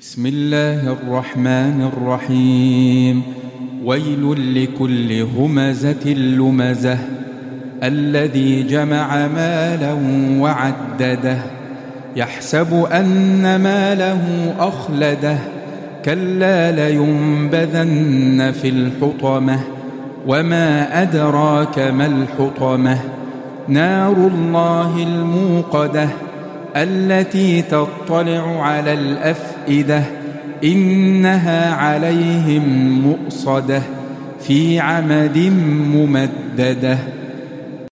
بسم الله الرحمن الرحيم. ويل لكل همزة لمزة الذي جمع مالا وعدده يحسب أن ماله أخلده كلا لينبذن في الحطمة وما أدراك ما الحطمة نار الله الموقدة التي تطلع على الأفئدة إنها عليهم مؤصدة في عمد ممددة.